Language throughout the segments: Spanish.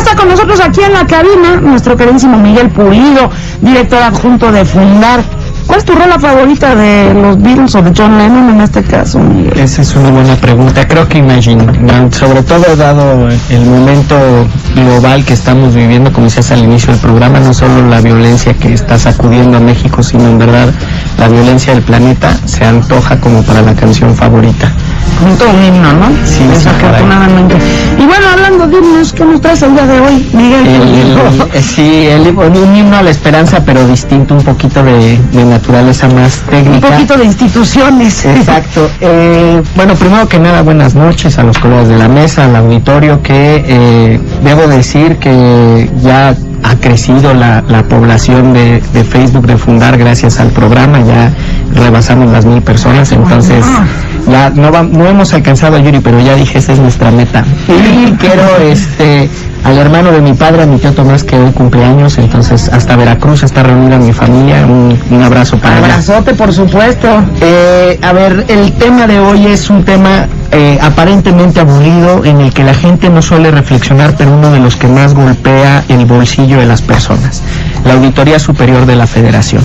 está con nosotros aquí en la cabina nuestro queridísimo Miguel Pulido, director adjunto de Fundar. ¿Cuál es tu rola favorita de los Beatles o de John Lennon en este caso, Miguel? Esa es una buena pregunta. Creo que Imagine, sobre todo dado el momento global que estamos viviendo, como decías al inicio del programa, no solo la violencia que está sacudiendo a México, sino en verdad la violencia del planeta, se antoja como para la canción favorita. Como todo un himno, ¿no? Sí, desafortunadamente. Y bueno, hablando de himnos, ¿qué nos traes el día de hoy, Miguel? Un himno a la esperanza, pero distinto, un poquito de naturaleza más técnica. Un poquito de instituciones. Exacto. Bueno, primero que nada, buenas noches a los colegas de la mesa, al auditorio, que debo decir que ya ha crecido la población de Facebook de Fundar gracias al programa, ya rebasamos las 1000 personas, entonces ya no hemos alcanzado a Yuri, pero ya dije, esa es nuestra meta. Y quiero al hermano de mi padre, a mi tío Tomás, que hoy cumpleaños, entonces hasta Veracruz está reunida mi familia, un abrazo para ella. Abrazote, por supuesto. A ver, el tema de hoy es un tema aparentemente aburrido, en el que la gente no suele reflexionar, pero uno de los que más golpea el bolsillo de las personas: la Auditoría Superior de la Federación.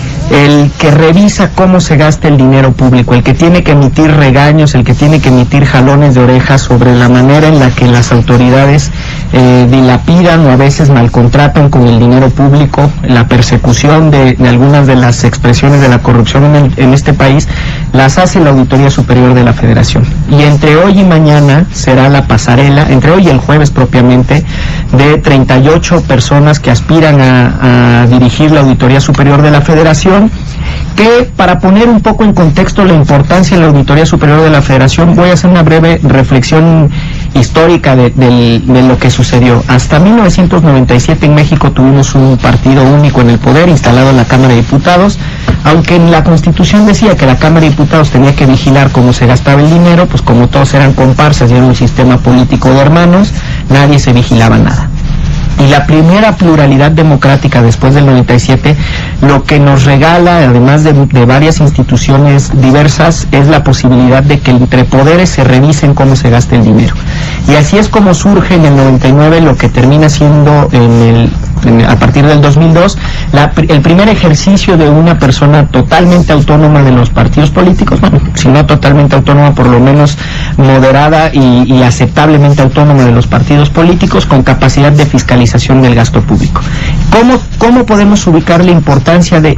El que revisa cómo se gasta el dinero público, el que tiene que emitir regaños, el que tiene que emitir jalones de orejas sobre la manera en la que las autoridades dilapidan o a veces malcontratan con el dinero público, la persecución de algunas de las expresiones de la corrupción en este país, las hace la Auditoría Superior de la Federación. Y entre hoy y mañana será la pasarela, entre hoy y el jueves propiamente, de 38 personas que aspiran a dirigir la Auditoría Superior de la Federación, que, para poner un poco en contexto la importancia de la Auditoría Superior de la Federación, voy a hacer una breve reflexión histórica de lo que sucedió. Hasta 1997 en México tuvimos un partido único en el poder, instalado en la Cámara de Diputados. Aunque en la Constitución decía que la Cámara de Diputados tenía que vigilar cómo se gastaba el dinero, pues como todos eran comparsas y era un sistema político de hermanos, nadie se vigilaba nada. Y la primera pluralidad democrática después del 97, lo que nos regala, además de varias instituciones diversas, es la posibilidad de que entre poderes se revisen cómo se gasta el dinero. Y así es como surge en el 99 lo que termina siendo a partir del 2002, el primer ejercicio de una persona totalmente autónoma de los partidos políticos, bueno, si no totalmente autónoma, por lo menos moderada y aceptablemente autónoma de los partidos políticos, con capacidad de fiscalización del gasto público. ¿Cómo podemos ubicar la importancia de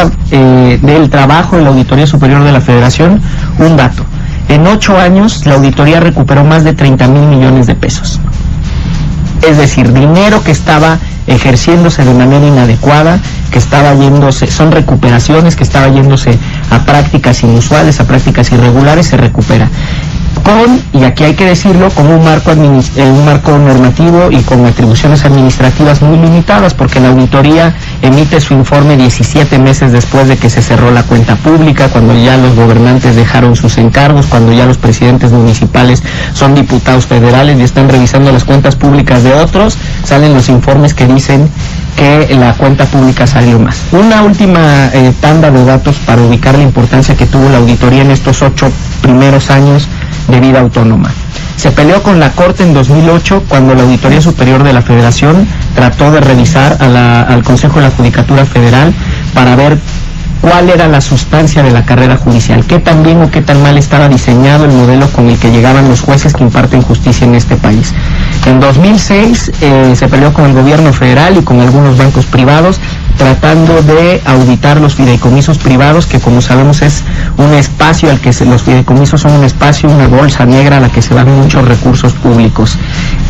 del trabajo de la Auditoría Superior de la Federación? Un dato: en 8 años la auditoría recuperó más de 30,000 millones de pesos. Es decir, dinero que estaba ejerciéndose de manera inadecuada, que estaba yéndose, son recuperaciones que estaba yéndose a prácticas inusuales, a prácticas irregulares, se recupera. Y aquí hay que decirlo, con un marco normativo y con atribuciones administrativas muy limitadas, porque la auditoría emite su informe 17 meses después de que se cerró la cuenta pública, cuando ya los gobernantes dejaron sus encargos, cuando ya los presidentes municipales son diputados federales y están revisando las cuentas públicas de otros, salen los informes que dicen que la cuenta pública salió más. Una última tanda de datos para ubicar la importancia que tuvo la auditoría en estos 8 primeros años de vida autónoma. Se peleó con la Corte en 2008 cuando la Auditoría Superior de la Federación trató de revisar al Consejo de la Judicatura Federal para ver cuál era la sustancia de la carrera judicial, qué tan bien o qué tan mal estaba diseñado el modelo con el que llegaban los jueces que imparten justicia en este país. En 2006 se peleó con el gobierno federal y con algunos bancos privados, tratando de auditar los fideicomisos privados, que como sabemos es un espacio al que los fideicomisos son un espacio, una bolsa negra a la que se van muchos recursos públicos.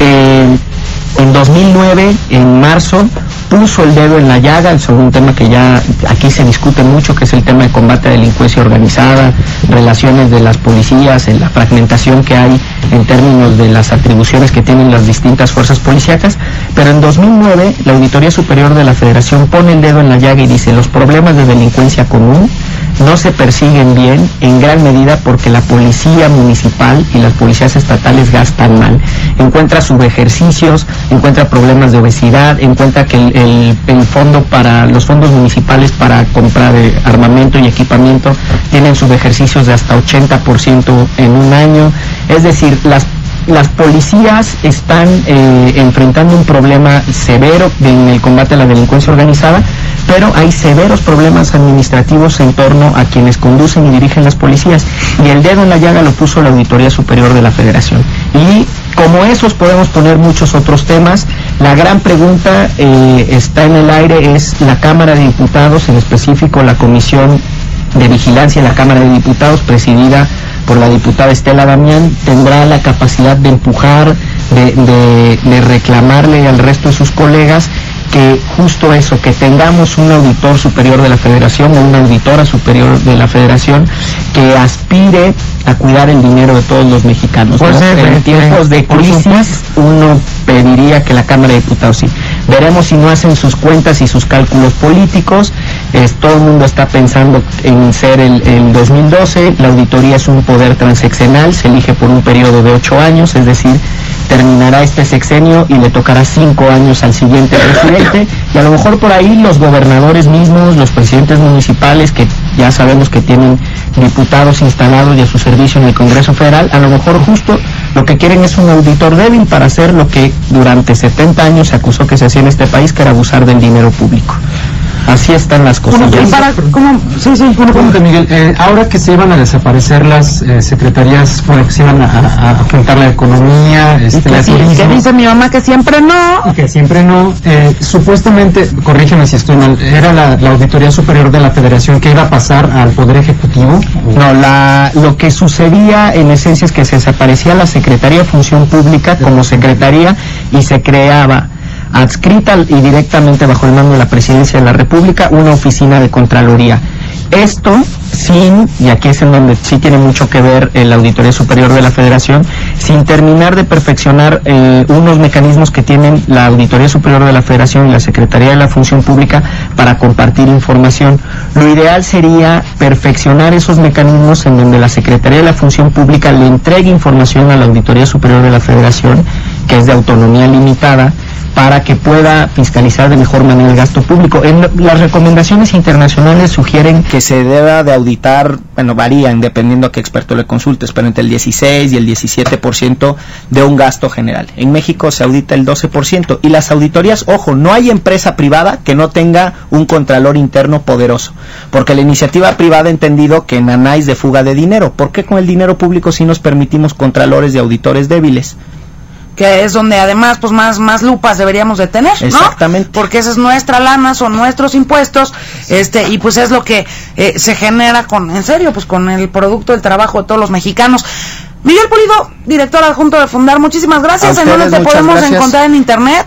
En 2009, en marzo, puso el dedo en la llaga sobre un tema que ya aquí se discute mucho, que es el tema de combate a la delincuencia organizada, relaciones de las policías, en la fragmentación que hay en términos de las atribuciones que tienen las distintas fuerzas policíacas. Pero en 2009 la Auditoría Superior de la Federación pone el dedo en la llaga y dice: los problemas de delincuencia común no se persiguen bien, en gran medida porque la policía municipal y las policías estatales gastan mal. Encuentra subejercicios, encuentra problemas de obesidad, encuentra que los fondos municipales para comprar armamento y equipamiento tienen subejercicios de hasta 80% en un año. Es decir, las policías están enfrentando un problema severo en el combate a la delincuencia organizada, pero hay severos problemas administrativos en torno a quienes conducen y dirigen las policías, y el dedo en la llaga lo puso la Auditoría Superior de la Federación. Y como esos podemos poner muchos otros temas. La gran pregunta está en el aire, es la Cámara de Diputados, en específico la Comisión de Vigilancia de la Cámara de Diputados, presidida por la diputada Estela Damián, tendrá la capacidad de empujar, de reclamarle al resto de sus colegas que justo eso, que tengamos un auditor superior de la Federación o una auditora superior de la Federación que aspire a cuidar el dinero de todos los mexicanos, pues ¿no? En tiempos de crisis uno pediría que la Cámara de Diputados sí. Veremos si no hacen sus cuentas y sus cálculos políticos. Todo el mundo está pensando en ser el 2012, la auditoría es un poder transeccional, se elige por un periodo de 8 años, es decir, terminará este sexenio y le tocará 5 años al siguiente presidente, y a lo mejor por ahí los gobernadores mismos, los presidentes municipales, que ya sabemos que tienen diputados instalados y a su servicio en el Congreso Federal, a lo mejor justo lo que quieren es un auditor débil para hacer lo que durante 70 años se acusó que se hacía en este país, que era abusar del dinero público. Así están las cosas. Bueno, para, ¿cómo? Sí, Miguel, ahora que se iban a desaparecer las secretarías, bueno, que se iban a afrontar la economía, el turismo, que dice mi mamá que siempre no. Y que siempre no, supuestamente, corrígeme si estoy mal, era la Auditoría Superior de la Federación que iba a pasar al Poder Ejecutivo. No, lo que sucedía en esencia es que se desaparecía la Secretaría de Función Pública como secretaría y se creaba, adscrita y directamente bajo el mando de la Presidencia de la República, una oficina de Contraloría. Esto sin, y aquí es en donde sí tiene mucho que ver la Auditoría Superior de la Federación, sin terminar de perfeccionar unos mecanismos que tienen la Auditoría Superior de la Federación y la Secretaría de la Función Pública para compartir información. Lo ideal sería perfeccionar esos mecanismos en donde la Secretaría de la Función Pública le entregue información a la Auditoría Superior de la Federación, que es de autonomía limitada, para que pueda fiscalizar de mejor manera el gasto público. Las recomendaciones internacionales sugieren que se deba de auditar, bueno, varían dependiendo a qué experto le consultes, pero entre el 16 y el 17% de un gasto general. En México se audita el 12%, y las auditorías, ojo, no hay empresa privada que no tenga un contralor interno poderoso, porque la iniciativa privada ha entendido que nanáis de fuga de dinero. ¿Por qué con el dinero público sí nos permitimos contralores y auditores débiles? Que es donde además pues más lupas deberíamos de tener, ¿no? Exactamente. Porque esa es nuestra lana, son nuestros impuestos, y pues es lo que se genera con el producto del trabajo de todos los mexicanos. Miguel Pulido, director adjunto de Fundar, muchísimas gracias. ¿En dónde te podemos encontrar en internet?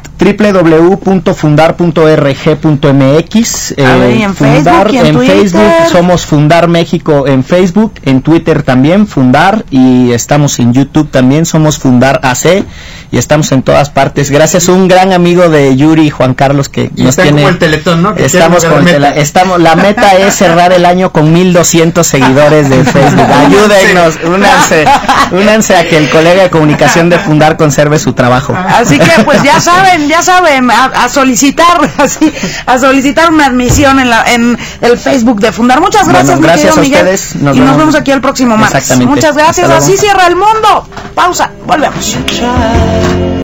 www.fundar.org.mx. En Facebook y en Twitter. Facebook somos Fundar México en Facebook, en Twitter también Fundar, y estamos en YouTube también, somos Fundar AC, y estamos en todas partes. Gracias a un gran amigo de Yuri, Juan Carlos, que y nos está tiene. Como el Teletón, ¿no? Que estamos con la meta es cerrar el año con 1,200 seguidores de Facebook. Ayúdennos, únanse a que el colega de comunicación de Fundar conserve su trabajo. Así que pues ya saben, a solicitar una admisión en el Facebook de Fundar. Muchas gracias, bueno, gracias mi querido a Miguel, ustedes. Nos vemos aquí el próximo martes. Exactamente. Muchas gracias. Así cierra el mundo. Pausa, volvemos.